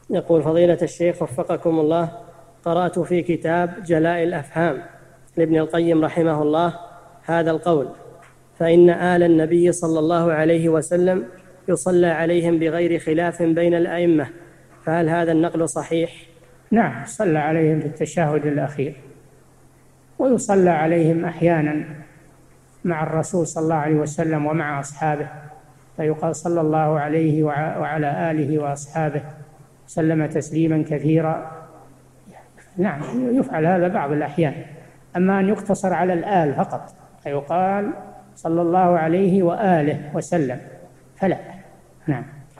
يقول فضيلة الشيخ وفقكم الله: قرأت في كتاب جلاء الأفهام لابن القيم رحمه الله هذا القول: فإن آل النبي صلى الله عليه وسلم يصلى عليهم بغير خلاف بين الأئمة، فهل هذا النقل صحيح؟ نعم، صلى عليهم في التشهد الأخير، ويصلى عليهم أحيانا مع الرسول صلى الله عليه وسلم ومع أصحابه، فيقال صلى الله عليه وعلى آله وأصحابه سلم تسليما كثيرا. نعم، يفعل هذا بعض الأحيان، أما أن يقتصر على الآل فقط فيقال صلى الله عليه وآله وسلم فلا. نعم.